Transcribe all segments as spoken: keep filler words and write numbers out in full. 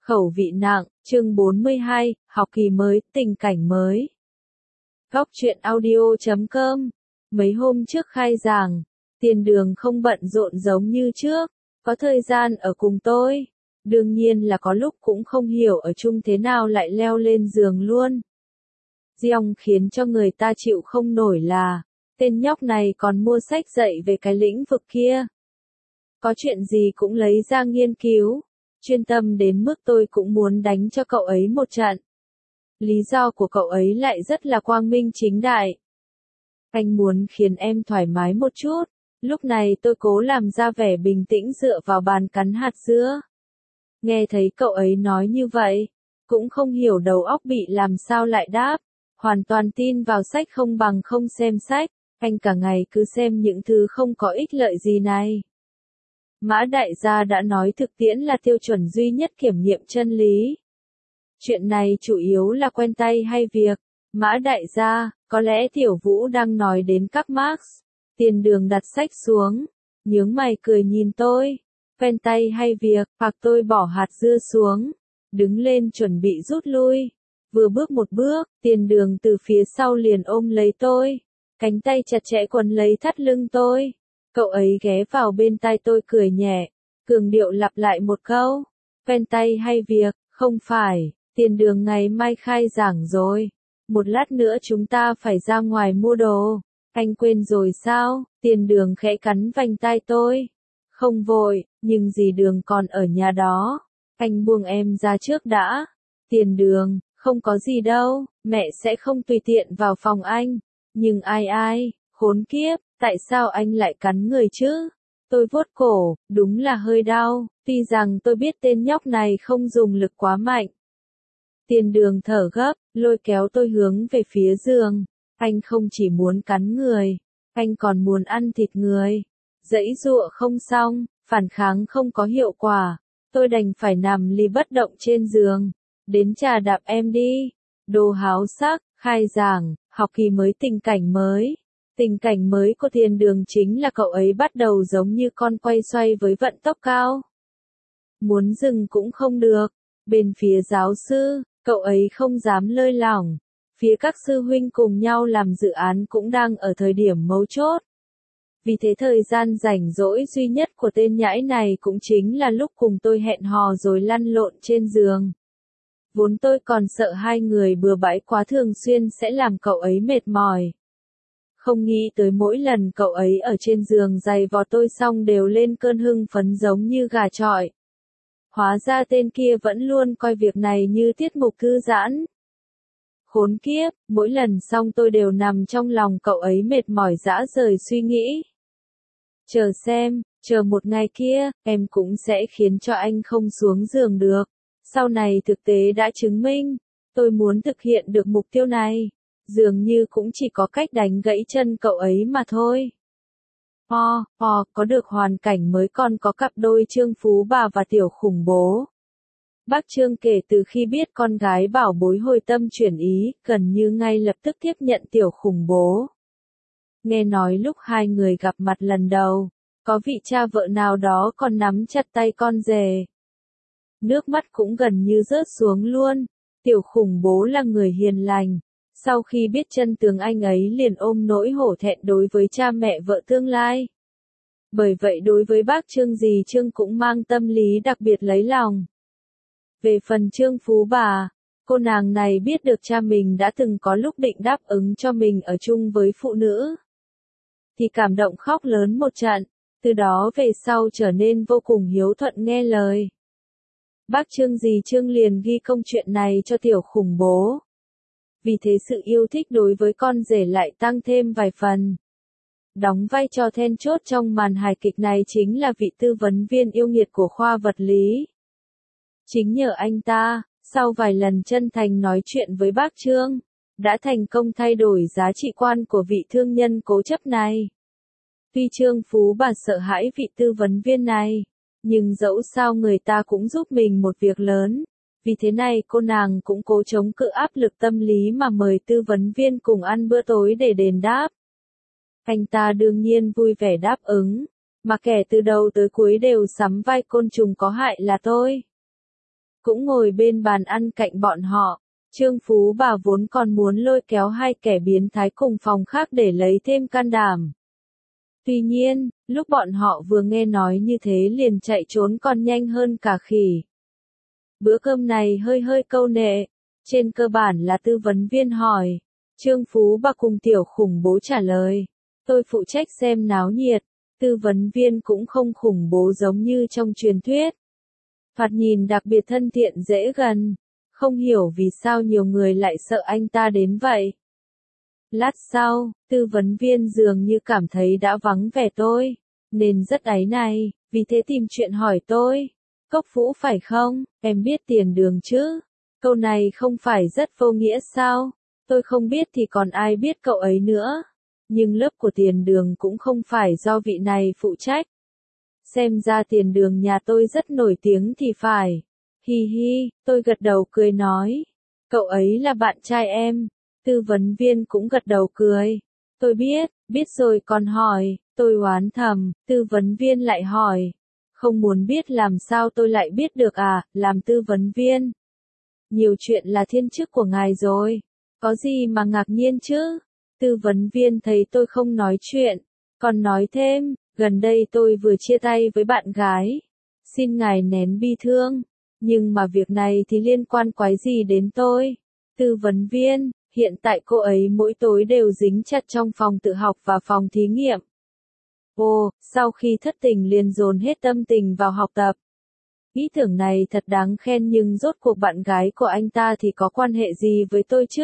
Khẩu vị nặng, chương bốn mươi hai, học kỳ mới, tình cảnh mới. Góc truyện audio chấm com. Mấy hôm trước khai giảng, Tiền Đường không bận rộn giống như trước, có thời gian ở cùng tôi. Đương nhiên là có lúc cũng không hiểu ở chung thế nào lại leo lên giường luôn. Giọng khiến cho người ta chịu không nổi là, tên nhóc này còn mua sách dạy về cái lĩnh vực kia. Có chuyện gì cũng lấy ra nghiên cứu. Chuyên tâm đến mức tôi cũng muốn đánh cho cậu ấy một trận. Lý do của cậu ấy lại rất là quang minh chính đại. Anh muốn khiến em thoải mái một chút. Lúc này tôi cố làm ra vẻ bình tĩnh dựa vào bàn cắn hạt dưa. Nghe thấy cậu ấy nói như vậy, cũng không hiểu đầu óc bị làm sao lại đáp. Hoàn toàn tin vào sách không bằng không xem sách. Anh cả ngày cứ xem những thứ không có ích lợi gì này. Mã đại gia đã nói thực tiễn là tiêu chuẩn duy nhất kiểm nghiệm chân lý. Chuyện này chủ yếu là quen tay hay việc. Mã đại gia, có lẽ Tiểu Vũ đang nói đến các Marx. Tiền Đường đặt sách xuống, nhướng mày cười nhìn tôi. Quen tay hay việc, hoặc tôi bỏ hạt dưa xuống, đứng lên chuẩn bị rút lui. Vừa bước một bước, Tiền Đường từ phía sau liền ôm lấy tôi. Cánh tay chặt chẽ quấn lấy thắt lưng tôi. Cậu ấy ghé vào bên tai tôi cười nhẹ, cường điệu lặp lại một câu. Quen tay hay việc, không phải, Tiền Đường ngày mai khai giảng rồi. Một lát nữa chúng ta phải ra ngoài mua đồ. Anh quên rồi sao? Tiền Đường khẽ cắn vành tai tôi. Không vội, nhưng dì Đường còn ở nhà đó. Anh buông em ra trước đã. Tiền Đường, không có gì đâu, mẹ sẽ không tùy tiện vào phòng anh. Nhưng ai ai, khốn kiếp. Tại sao anh lại cắn người chứ? Tôi vuốt cổ, đúng là hơi đau, tuy rằng tôi biết tên nhóc này không dùng lực quá mạnh. Tiền Đường thở gấp, lôi kéo tôi hướng về phía giường. Anh không chỉ muốn cắn người, anh còn muốn ăn thịt người. Giãy giụa không xong, phản kháng không có hiệu quả. Tôi đành phải nằm lì bất động trên giường. Đến trà đạp em đi. Đồ háo sắc, khai giảng, học kỳ mới tình cảnh mới. Tình cảnh mới của Tiền Đường chính là cậu ấy bắt đầu giống như con quay xoay với vận tốc cao. Muốn dừng cũng không được. Bên phía giáo sư, cậu ấy không dám lơi lỏng. Phía các sư huynh cùng nhau làm dự án cũng đang ở thời điểm mấu chốt. Vì thế thời gian rảnh rỗi duy nhất của tên nhãi này cũng chính là lúc cùng tôi hẹn hò rồi lăn lộn trên giường. Vốn tôi còn sợ hai người bừa bãi quá thường xuyên sẽ làm cậu ấy mệt mỏi. Không nghĩ tới mỗi lần cậu ấy ở trên giường giày vò tôi xong đều lên cơn hưng phấn giống như gà chọi. Hóa ra tên kia vẫn luôn coi việc này như tiết mục thư giãn. Khốn kiếp, mỗi lần xong tôi đều nằm trong lòng cậu ấy mệt mỏi rã rời suy nghĩ. Chờ xem, chờ một ngày kia, em cũng sẽ khiến cho anh không xuống giường được. Sau này thực tế đã chứng minh, tôi muốn thực hiện được mục tiêu này. Dường như cũng chỉ có cách đánh gãy chân cậu ấy mà thôi. Ho, ho, có được hoàn cảnh mới còn có cặp đôi Trương Phú Bà và Tiểu Khủng Bố. Bác Trương kể từ khi biết con gái bảo bối hồi tâm chuyển ý, gần như ngay lập tức tiếp nhận Tiểu Khủng Bố. Nghe nói lúc hai người gặp mặt lần đầu, có vị cha vợ nào đó còn nắm chặt tay con rể. Nước mắt cũng gần như rớt xuống luôn. Tiểu Khủng Bố là người hiền lành. Sau khi biết chân tướng anh ấy liền ôm nỗi hổ thẹn đối với cha mẹ vợ tương lai. Bởi vậy đối với bác Trương dì Trương cũng mang tâm lý đặc biệt lấy lòng. Về phần Trương Phú Bà, cô nàng này biết được cha mình đã từng có lúc định đáp ứng cho mình ở chung với phụ nữ. Thì cảm động khóc lớn một trận, từ đó về sau trở nên vô cùng hiếu thuận nghe lời. Bác Trương dì Trương liền ghi công chuyện này cho Tiểu Khủng Bố. Vì thế sự yêu thích đối với con rể lại tăng thêm vài phần. Đóng vai trò then chốt trong màn hài kịch này chính là vị tư vấn viên yêu nghiệt của khoa vật lý. Chính nhờ anh ta, sau vài lần chân thành nói chuyện với bác Trương, đã thành công thay đổi giá trị quan của vị thương nhân cố chấp này. Tuy Trương Phú Bà sợ hãi vị tư vấn viên này, nhưng dẫu sao người ta cũng giúp mình một việc lớn. Vì thế này cô nàng cũng cố chống cự áp lực tâm lý mà mời tư vấn viên cùng ăn bữa tối để đền đáp. Anh ta đương nhiên vui vẻ đáp ứng, mà kẻ từ đầu tới cuối đều sắm vai côn trùng có hại là tôi. cũng ngồi bên bàn ăn cạnh bọn họ. Trương Phú Bà vốn còn muốn lôi kéo hai kẻ biến thái cùng phòng khác để lấy thêm can đảm. Tuy nhiên, lúc bọn họ vừa nghe nói như thế liền chạy trốn còn nhanh hơn cả khỉ. Bữa cơm này hơi hơi câu nệ, trên cơ bản là tư vấn viên hỏi. Trương Phú Bà cùng tiểu khủng bố trả lời. Tôi phụ trách xem náo nhiệt, tư vấn viên cũng không khủng bố giống như trong truyền thuyết. Thoạt nhìn đặc biệt thân thiện dễ gần, không hiểu vì sao nhiều người lại sợ anh ta đến vậy. Lát sau, tư vấn viên dường như cảm thấy đã vắng vẻ tôi, nên rất áy náy, vì thế tìm chuyện hỏi tôi. Cốc Vũ phải không, em biết Tiền Đường chứ? Câu này không phải rất vô nghĩa sao? Tôi không biết thì còn ai biết cậu ấy nữa. Nhưng lớp của Tiền Đường cũng không phải do vị này phụ trách. Xem ra Tiền Đường nhà tôi rất nổi tiếng thì phải. Hi hi, tôi gật đầu cười nói. Cậu ấy là bạn trai em. Tư vấn viên cũng gật đầu cười. Tôi biết, biết rồi còn hỏi. Tôi oán thầm, tư vấn viên lại hỏi. Không muốn biết làm sao tôi lại biết được à, làm tư vấn viên. Nhiều chuyện là thiên chức của ngài rồi. Có gì mà ngạc nhiên chứ? Tư vấn viên thấy tôi không nói chuyện, còn nói thêm, gần đây tôi vừa chia tay với bạn gái. Xin ngài nén bi thương, nhưng mà việc này thì liên quan quái gì đến tôi? Tư vấn viên, hiện tại cô ấy mỗi tối đều dính chặt trong phòng tự học và phòng thí nghiệm. Ồ, sau khi thất tình liền dồn hết tâm tình vào học tập. Ý tưởng này thật đáng khen nhưng rốt cuộc bạn gái của anh ta thì có quan hệ gì với tôi chứ?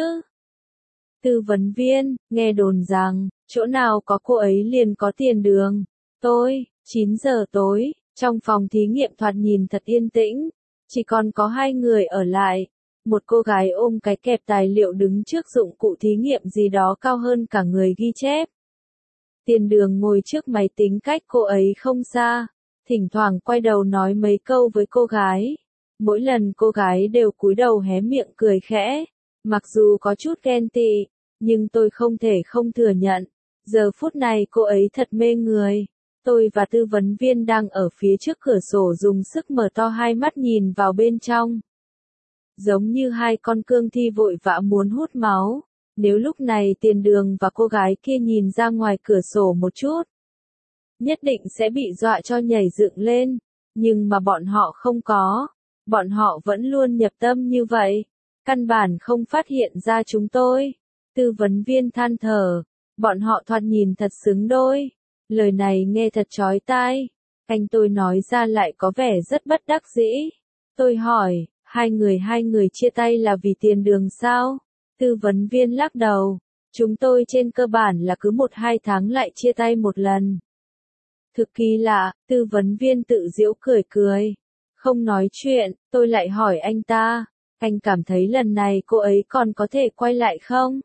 Tư vấn viên, nghe đồn rằng, chỗ nào có cô ấy liền có Tiền Đường. Tôi, chín giờ tối, trong phòng thí nghiệm thoạt nhìn thật yên tĩnh, chỉ còn có hai người ở lại. Một cô gái ôm cái kẹp tài liệu đứng trước dụng cụ thí nghiệm gì đó cao hơn cả người ghi chép. Tiền Đường ngồi trước máy tính cách cô ấy không xa, thỉnh thoảng quay đầu nói mấy câu với cô gái. Mỗi lần cô gái đều cúi đầu hé miệng cười khẽ. Mặc dù có chút ghen tị, nhưng tôi không thể không thừa nhận. Giờ phút này cô ấy thật mê người. Tôi và tư vấn viên đang ở phía trước cửa sổ dùng sức mở to hai mắt nhìn vào bên trong. Giống như hai con cương thi vội vã muốn hút máu. Nếu lúc này Tiền Đường và cô gái kia nhìn ra ngoài cửa sổ một chút, nhất định sẽ bị dọa cho nhảy dựng lên. Nhưng mà bọn họ không có. Bọn họ vẫn luôn nhập tâm như vậy. Căn bản không phát hiện ra chúng tôi. Tư vấn viên than thở. Bọn họ thoạt nhìn thật xứng đôi. Lời này nghe thật chói tai. Anh tôi nói ra lại có vẻ rất bất đắc dĩ. Tôi hỏi, hai người hai người chia tay là vì Tiền Đường sao? Tư vấn viên lắc đầu. Chúng tôi trên cơ bản là cứ một hai tháng lại chia tay một lần. Thực kỳ lạ, tư vấn viên tự giễu cười cười. Không nói chuyện, tôi lại hỏi anh ta. Anh cảm thấy lần này cô ấy còn có thể quay lại không?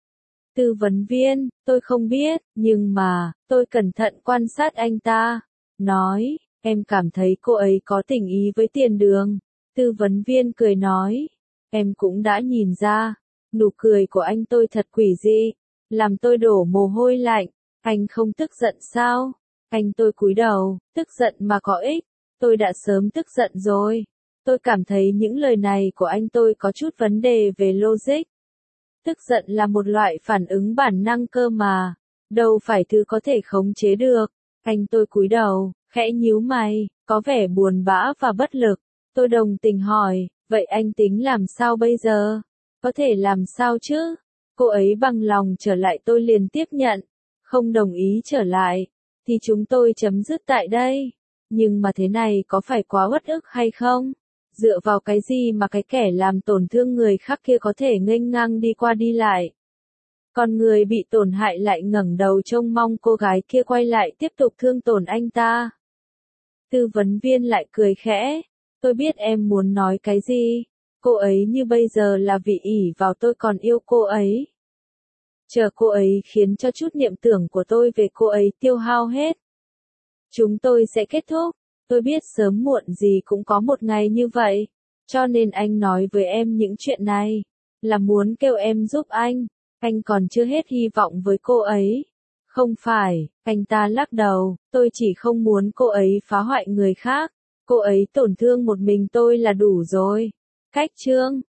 Tư vấn viên, tôi không biết, nhưng mà, tôi cẩn thận quan sát anh ta. Nói, em cảm thấy cô ấy có tình ý với Tiền Đường. Tư vấn viên cười nói, em cũng đã nhìn ra. Nụ cười của anh tôi thật quỷ dị, làm tôi đổ mồ hôi lạnh. Anh không tức giận sao? Anh tôi cúi đầu, tức giận mà có ích. Tôi đã sớm tức giận rồi. Tôi cảm thấy những lời này của anh tôi có chút vấn đề về logic. Tức giận là một loại phản ứng bản năng cơ mà, đâu phải thứ có thể khống chế được. Anh tôi cúi đầu, khẽ nhíu mày, có vẻ buồn bã và bất lực. Tôi đồng tình hỏi, vậy anh tính làm sao bây giờ? Có thể làm sao chứ? Cô ấy bằng lòng trở lại tôi liền tiếp nhận. Không đồng ý trở lại, thì chúng tôi chấm dứt tại đây. Nhưng mà thế này có phải quá uất ức hay không? Dựa vào cái gì mà cái kẻ làm tổn thương người khác kia có thể nghênh ngang đi qua đi lại? Còn người bị tổn hại lại ngẩng đầu trông mong cô gái kia quay lại tiếp tục thương tổn anh ta. Tư vấn viên lại cười khẽ. Tôi biết em muốn nói cái gì. Cô ấy như bây giờ là vì ỷ vào tôi còn yêu cô ấy. Chờ cô ấy khiến cho chút niệm tưởng của tôi về cô ấy tiêu hao hết. Chúng tôi sẽ kết thúc. Tôi biết sớm muộn gì cũng có một ngày như vậy. Cho nên anh nói với em những chuyện này. Là muốn kêu em giúp anh. Anh còn chưa hết hy vọng với cô ấy. Không phải, anh ta lắc đầu. Tôi chỉ không muốn cô ấy phá hoại người khác. Cô ấy tổn thương một mình tôi là đủ rồi. Cách chương